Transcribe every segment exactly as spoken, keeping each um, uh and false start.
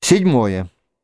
Седьмое.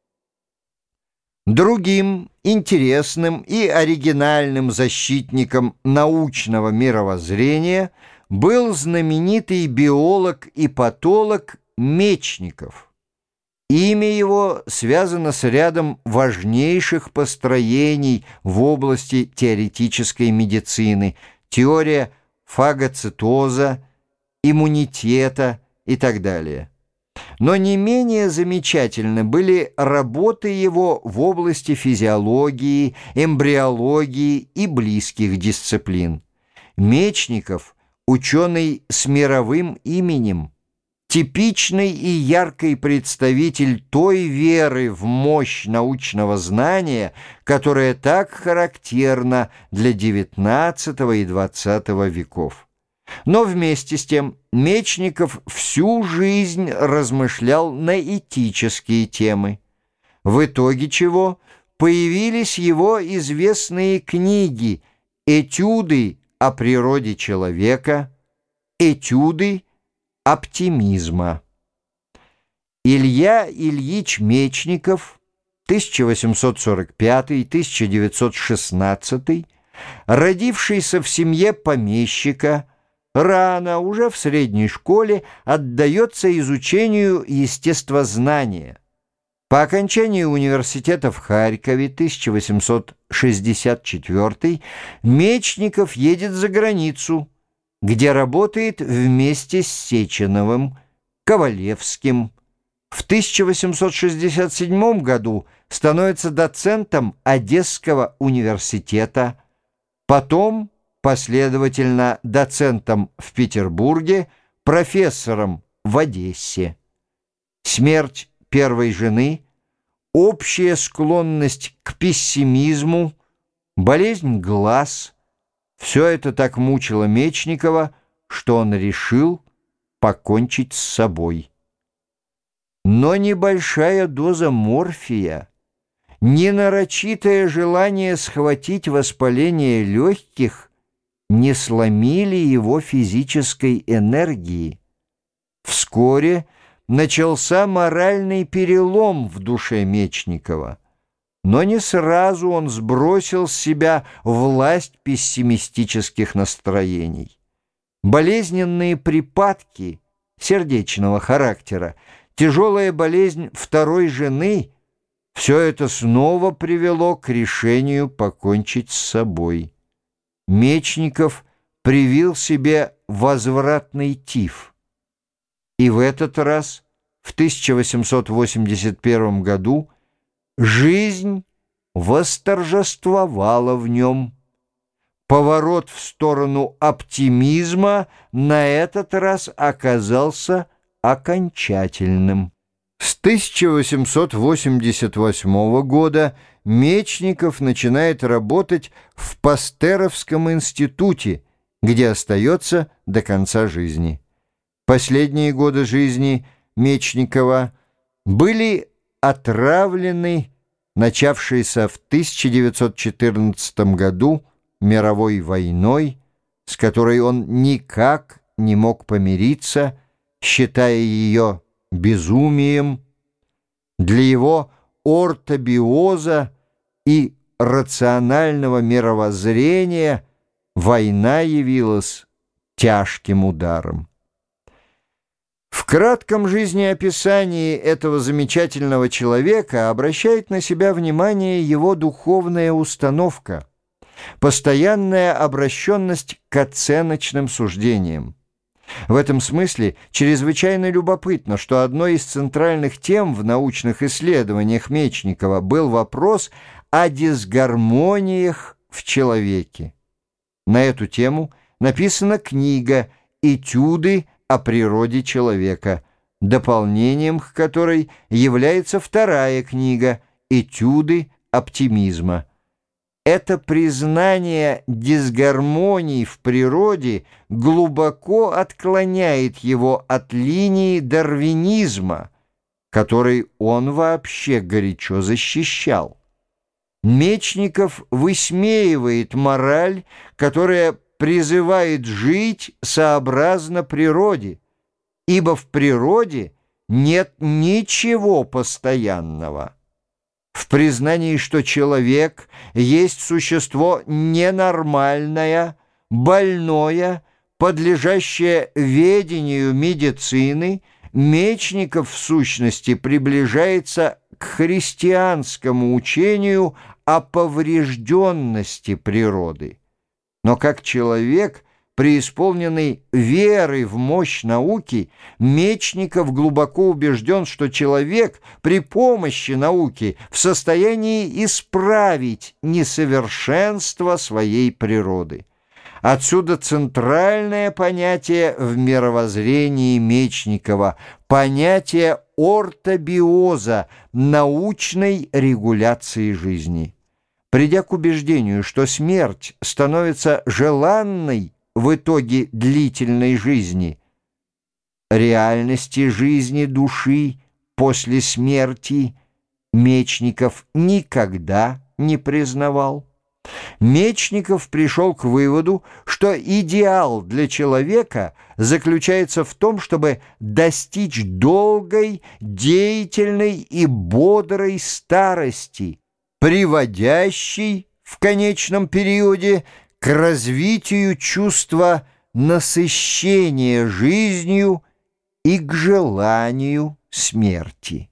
Другим интересным и оригинальным защитником научного мировоззрения был знаменитый биолог и патолог Мечников. Имя его связано с рядом важнейших построений в области теоретической медицины: теория фагоцитоза, иммунитета и так далее. Но не менее замечательны были работы его в области физиологии, эмбриологии и близких дисциплин. Мечников – ученый с мировым именем, типичный и яркий представитель той веры в мощь научного знания, которая так характерна для девятнадцатого и двадцатого веков. Но вместе с тем Мечников всю жизнь размышлял на этические темы, в итоге чего появились его известные книги «Этюды о природе человека», «Этюды оптимизма». Илья Ильич Мечников, тысяча восемьсот сорок пятый — тысяча девятьсот шестнадцатый, родившийся в семье помещика, рано, уже в средней школе, отдается изучению естествознания. По окончании университета в Харькове, тысяча восемьсот шестьдесят четвёртый, Мечников едет за границу, где работает вместе с Сеченовым, Ковалевским. В тысяча восемьсот шестьдесят седьмом году становится доцентом Одесского университета, потом последовательно доцентом в Петербурге, профессором в Одессе. Смерть первой жены, общая склонность к пессимизму, болезнь глаз — все это так мучило Мечникова, что он решил покончить с собой. Но небольшая доза морфия, ненарочитое желание схватить воспаление легких не сломили его физической энергии. Вскоре начался моральный перелом в душе Мечникова, но не сразу он сбросил с себя власть пессимистических настроений. Болезненные припадки сердечного характера, тяжелая болезнь второй жены — все это снова привело к решению покончить с собой. Мечников привил себе возвратный тиф. И в этот раз, в тысяча восемьсот восемьдесят первом году, жизнь восторжествовала в нем. Поворот в сторону оптимизма на этот раз оказался окончательным. С тысяча восемьсот восемьдесят восьмого года Мечников начинает работать в Пастеровском институте, где остается до конца жизни. Последние годы жизни Мечникова были отравлены начавшейся в тысяча девятьсот четырнадцатом году мировой войной, с которой он никак не мог помириться, считая ее безумием. Для его ортобиоза и рационального мировоззрения война явилась тяжким ударом. В кратком жизнеописании этого замечательного человека обращает на себя внимание его духовная установка, постоянная обращенность к оценочным суждениям. В этом смысле чрезвычайно любопытно, что одной из центральных тем в научных исследованиях Мечникова был вопрос о дисгармониях в человеке. На эту тему написана книга «Этюды о природе человека», дополнением к которой является вторая книга «Этюды оптимизма». Это признание дисгармоний в природе глубоко отклоняет его от линии дарвинизма, который он вообще горячо защищал. Мечников высмеивает мораль, которая призывает жить сообразно природе, ибо в природе нет ничего постоянного. В признании, что человек есть существо ненормальное, больное, подлежащее ведению медицины, Мечников в сущности приближается к христианскому учению о поврежденности природы. Но как человек, преисполненный верой в мощь науки, Мечников глубоко убежден, что человек при помощи науки в состоянии исправить несовершенство своей природы. Отсюда центральное понятие в мировоззрении Мечникова – понятие ортобиоза, научной регуляции жизни. Придя к убеждению, что смерть становится желанной в итоге длительной жизни, реальности жизни души после смерти Мечников никогда не признавал. Мечников пришел к выводу, что идеал для человека заключается в том, чтобы достичь долгой, деятельной и бодрой старости, приводящей в конечном периоде к развитию чувства насыщения жизнью и к желанию смерти.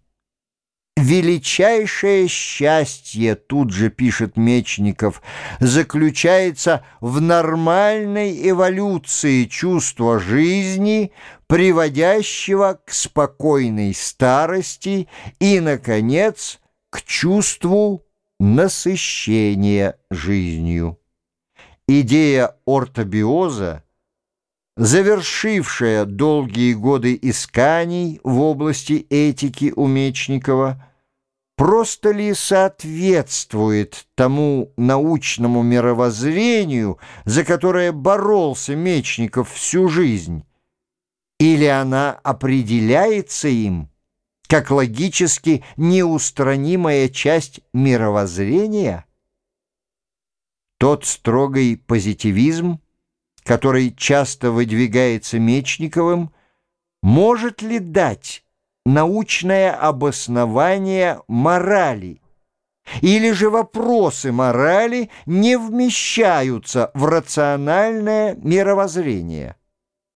Величайшее счастье, тут же пишет Мечников, заключается в нормальной эволюции чувства жизни, приводящего к спокойной старости и, наконец, к чувству насыщения жизнью. Идея ортобиоза, завершившая долгие годы исканий в области этики у Мечникова, просто ли соответствует тому научному мировоззрению, за которое боролся Мечников всю жизнь, или она определяется им как логически неустранимая часть мировоззрения? Тот строгий позитивизм, который часто выдвигается Мечниковым, может ли дать научное обоснование морали? Или же вопросы морали не вмещаются в рациональное мировоззрение?